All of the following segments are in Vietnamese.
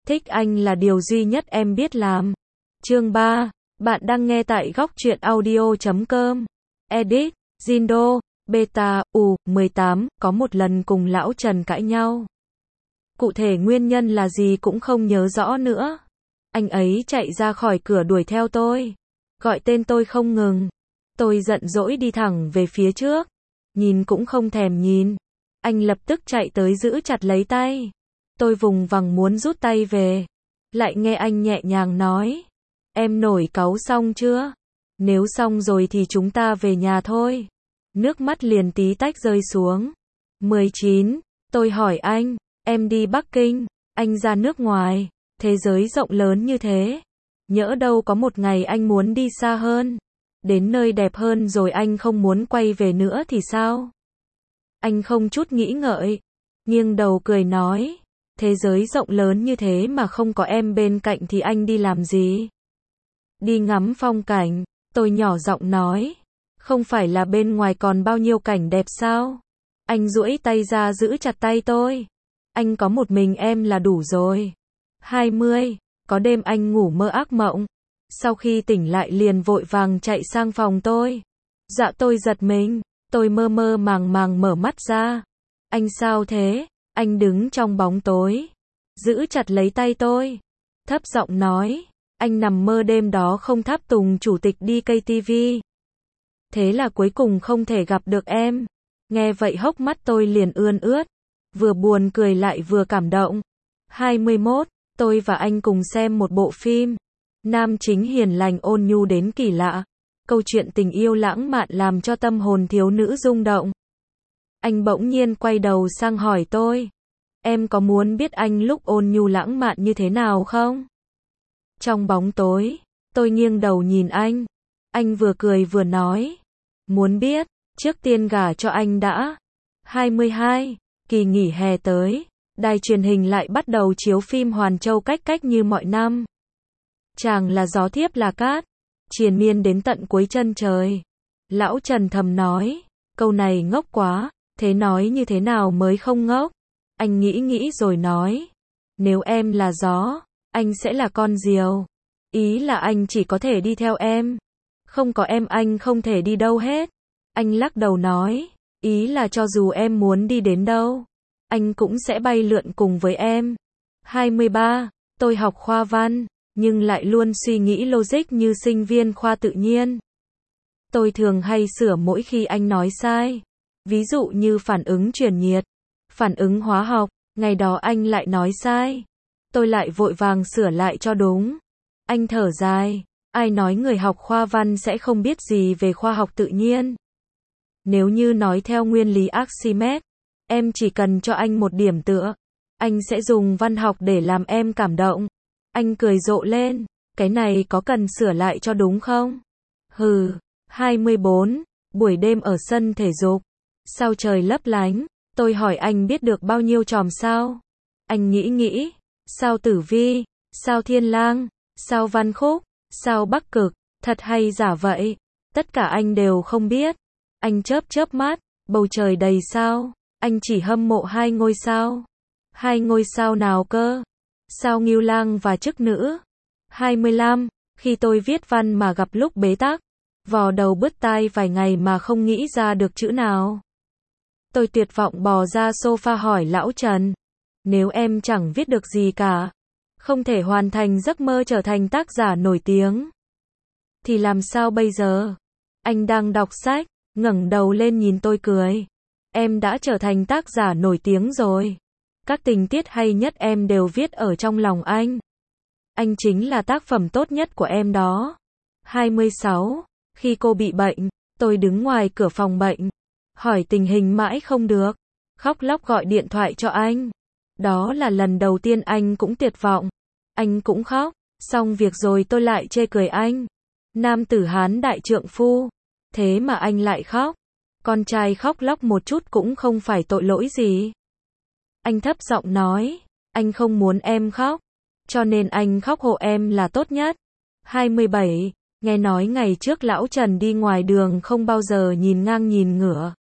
Thích anh là điều duy nhất em biết làm. Chương 3. Bạn đang nghe tại góc truyện audio.com. Edit, Jindo, Beta, 18, có một lần cùng lão Trần cãi nhau. Cụ thể nguyên nhân là gì cũng không nhớ rõ nữa. Anh ấy chạy ra khỏi cửa đuổi theo tôi. Gọi tên tôi không ngừng. Tôi giận dỗi đi thẳng về phía trước. Nhìn cũng không thèm nhìn. Anh lập tức chạy tới giữ chặt lấy tay. Tôi vùng vằng muốn rút tay về. Lại nghe anh nhẹ nhàng nói. Em nổi cáu xong chưa? Nếu xong rồi thì chúng ta về nhà thôi. Nước mắt liền tí tách rơi xuống. 19. Tôi hỏi anh. Em đi Bắc Kinh. Anh ra nước ngoài. Thế giới rộng lớn như thế. Nhỡ đâu có một ngày anh muốn đi xa hơn. Đến nơi đẹp hơn rồi anh không muốn quay về nữa thì sao? Anh không chút nghĩ ngợi. Nghiêng đầu cười nói. Thế giới rộng lớn như thế mà không có em bên cạnh thì anh đi làm gì? Đi ngắm phong cảnh. Tôi nhỏ giọng nói. Không phải là bên ngoài còn bao nhiêu cảnh đẹp sao? Anh duỗi tay ra giữ chặt tay tôi. Anh có một mình em là đủ rồi. 20. Có đêm anh ngủ mơ ác mộng. Sau khi tỉnh lại liền vội vàng chạy sang phòng tôi. Dạ tôi giật mình. Tôi mơ mơ màng màng mở mắt ra. Anh sao thế? Anh đứng trong bóng tối. Giữ chặt lấy tay tôi. Thấp giọng nói. Anh nằm mơ đêm đó không tháp tùng chủ tịch đi KTV. Thế là cuối cùng không thể gặp được em. Nghe vậy hốc mắt tôi liền ươn ướt. Vừa buồn cười lại vừa cảm động. 21. Tôi và anh cùng xem một bộ phim. Nam chính hiền lành ôn nhu đến kỳ lạ. Câu chuyện tình yêu lãng mạn làm cho tâm hồn thiếu nữ rung động. Anh bỗng nhiên quay đầu sang hỏi tôi. Em có muốn biết anh lúc ôn nhu lãng mạn như thế nào không? Trong bóng tối, tôi nghiêng đầu nhìn anh. Anh vừa cười vừa nói. Muốn biết, trước tiên gả cho anh đã. 22. Kỳ nghỉ hè tới. Đài truyền hình lại bắt đầu chiếu phim Hoàn Châu cách cách như mọi năm. Chàng là gió thiếp là cát. Triền miên đến tận cuối chân trời. Lão Trần thầm nói. Câu này ngốc quá. Thế nói như thế nào mới không ngốc? Anh nghĩ rồi nói. Nếu em là gió, anh sẽ là con diều. Ý là anh chỉ có thể đi theo em. Không có em anh không thể đi đâu hết. Anh lắc đầu nói. Ý là cho dù em muốn đi đến đâu, anh cũng sẽ bay lượn cùng với em. 23. Tôi học khoa văn, nhưng lại luôn suy nghĩ logic như sinh viên khoa tự nhiên. Tôi thường hay sửa mỗi khi anh nói sai. Ví dụ như phản ứng truyền nhiệt, phản ứng hóa học, ngày đó anh lại nói sai. Tôi lại vội vàng sửa lại cho đúng. Anh thở dài, ai nói người học khoa văn sẽ không biết gì về khoa học tự nhiên. Nếu như nói theo nguyên lý Archimedes, em chỉ cần cho anh một điểm tựa, anh sẽ dùng văn học để làm em cảm động. Anh cười rộ lên, cái này có cần sửa lại cho đúng không? Hừ. 24. Buổi đêm ở sân thể dục. Sao trời lấp lánh, tôi hỏi anh biết được bao nhiêu chòm sao? Anh nghĩ, sao Tử Vi, sao Thiên Lang, sao Văn Khúc, sao Bắc Cực, thật hay giả vậy? Tất cả anh đều không biết. Anh chớp mắt, bầu trời đầy sao, anh chỉ hâm mộ 2 ngôi sao. 2 ngôi sao nào cơ? Sao Ngưu Lang và Chức Nữ. 25. Khi tôi viết văn mà gặp lúc bế tắc, vò đầu bứt tai vài ngày mà không nghĩ ra được chữ nào. Tôi tuyệt vọng bò ra sofa hỏi lão Trần. Nếu em chẳng viết được gì cả, không thể hoàn thành giấc mơ trở thành tác giả nổi tiếng, thì làm sao bây giờ? Anh đang đọc sách, ngẩng đầu lên nhìn tôi cười. Em đã trở thành tác giả nổi tiếng rồi. Các tình tiết hay nhất em đều viết ở trong lòng anh. Anh chính là tác phẩm tốt nhất của em đó. 26. Khi cô bị bệnh, tôi đứng ngoài cửa phòng bệnh. Hỏi tình hình mãi không được. Khóc lóc gọi điện thoại cho anh. Đó là lần đầu tiên anh cũng tuyệt vọng. Anh cũng khóc. Xong việc rồi tôi lại chê cười anh. Nam tử Hán đại trượng phu. Thế mà anh lại khóc. Con trai khóc lóc một chút cũng không phải tội lỗi gì. Anh thấp giọng nói. Anh không muốn em khóc. Cho nên anh khóc hộ em là tốt nhất. 27. Nghe nói ngày trước lão Trần đi ngoài đường không bao giờ nhìn ngang nhìn ngửa.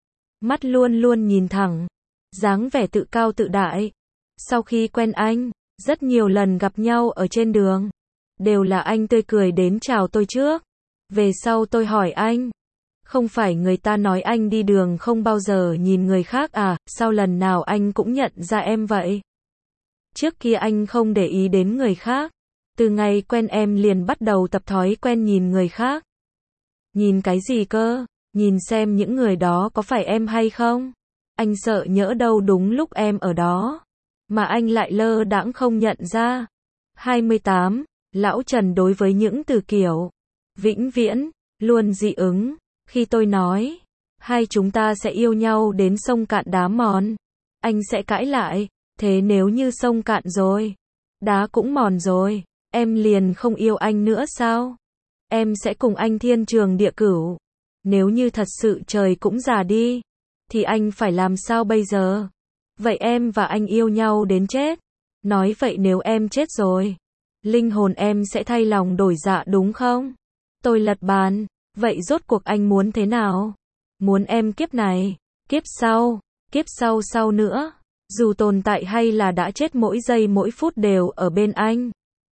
Mắt luôn luôn nhìn thẳng. Dáng vẻ tự cao tự đại. Sau khi quen anh, Rất nhiều lần gặp nhau ở trên đường, đều là anh tươi cười đến chào tôi trước. Về sau tôi hỏi anh, không phải người ta nói anh đi đường không bao giờ nhìn người khác à, sao lần nào anh cũng nhận ra em vậy? Trước kia anh không để ý đến người khác, từ ngày quen em liền bắt đầu tập thói quen nhìn người khác. Nhìn cái gì cơ? Nhìn xem những người đó có phải em hay không? Anh sợ nhỡ đâu đúng lúc em ở đó, mà anh lại lơ đãng không nhận ra. 28. Lão Trần đối với những từ kiểu vĩnh viễn, luôn dị ứng. Khi tôi nói, hai chúng ta sẽ yêu nhau đến sông cạn đá mòn, anh sẽ cãi lại, thế nếu như sông cạn rồi, đá cũng mòn rồi, em liền không yêu anh nữa sao? Em sẽ cùng anh thiên trường địa cửu. Nếu như thật sự trời cũng già đi, thì anh phải làm sao bây giờ? Vậy em và anh yêu nhau đến chết. Nói vậy nếu em chết rồi, linh hồn em sẽ thay lòng đổi dạ đúng không? Tôi lật bàn. Vậy rốt cuộc anh muốn thế nào? Muốn em kiếp này, kiếp sau sau nữa, dù tồn tại hay là đã chết mỗi giây mỗi phút đều ở bên anh.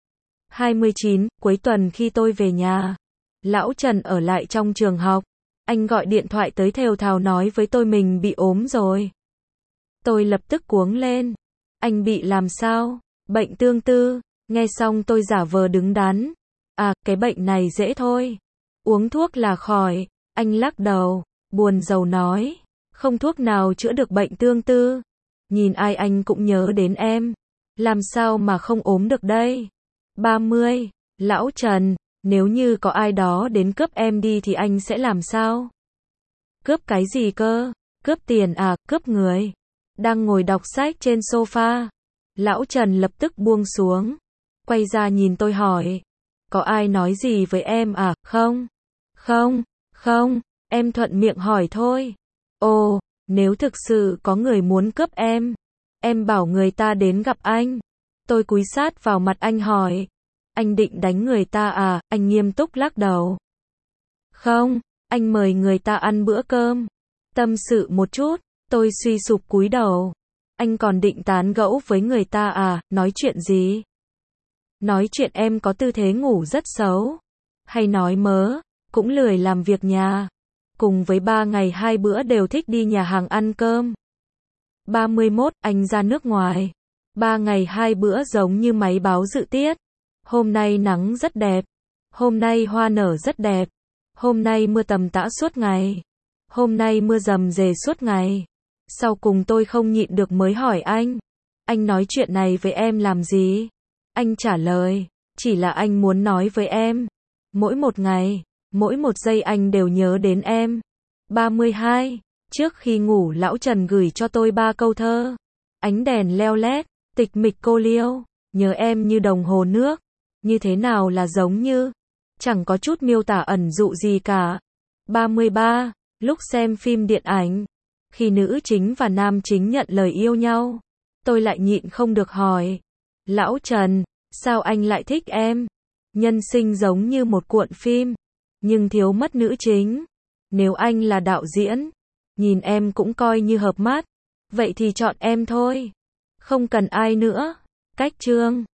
29. Cuối tuần khi tôi về nhà, Lão Trần ở lại trong trường học. Anh gọi điện thoại tới thều thào nói với tôi mình bị ốm rồi. Tôi lập tức cuống lên. Anh bị làm sao? Bệnh tương tư. Nghe xong tôi giả vờ đứng đắn. À, cái bệnh này dễ thôi. Uống thuốc là khỏi. Anh lắc đầu, buồn rầu nói. Không thuốc nào chữa được bệnh tương tư. Nhìn ai anh cũng nhớ đến em. Làm sao mà không ốm được đây? 30. Lão Trần, nếu như có ai đó đến cướp em đi thì anh sẽ làm sao? Cướp cái gì cơ? Cướp tiền à, cướp người? Đang ngồi đọc sách trên sofa. Lão Trần lập tức buông xuống. Quay ra nhìn tôi hỏi. Có ai nói gì với em à? Không. Không, em thuận miệng hỏi thôi. Ồ, nếu thực sự có người muốn cướp em bảo người ta đến gặp anh. Tôi cúi sát vào mặt anh hỏi. Anh định đánh người ta à? Anh nghiêm túc lắc đầu. Không, anh mời người ta ăn bữa cơm. Tâm sự một chút, tôi suy sụp cúi đầu. Anh còn định tán gẫu với người ta à? Nói chuyện gì? Nói chuyện em có tư thế ngủ rất xấu. Hay nói mớ, cũng lười làm việc nhà. Cùng với 3 ngày 2 bữa đều thích đi nhà hàng ăn cơm. 31. Anh ra nước ngoài. 3 ngày 2 bữa giống như máy báo dự tiết. Hôm nay nắng rất đẹp. Hôm nay hoa nở rất đẹp. Hôm nay mưa tầm tã suốt ngày. Hôm nay mưa rầm rề suốt ngày. Sau cùng tôi không nhịn được mới hỏi anh. Anh nói chuyện này với em làm gì? Anh trả lời. Chỉ là anh muốn nói với em. Mỗi một ngày, mỗi một giây anh đều nhớ đến em. 32. Trước khi ngủ Lão Trần gửi cho tôi 3 câu thơ. Ánh đèn leo lét, tịch mịch cô liêu. Nhớ em như đồng hồ nước. Như thế nào là giống như? Chẳng có chút miêu tả ẩn dụ gì cả. 33. Lúc xem phim điện ảnh, khi nữ chính và nam chính nhận lời yêu nhau, tôi lại nhịn không được hỏi. Lão Trần, sao anh lại thích em? Nhân sinh giống như một cuộn phim, nhưng thiếu mất nữ chính. Nếu anh là đạo diễn, nhìn em cũng coi như hợp mắt. Vậy thì chọn em thôi. Không cần ai nữa. Cách chương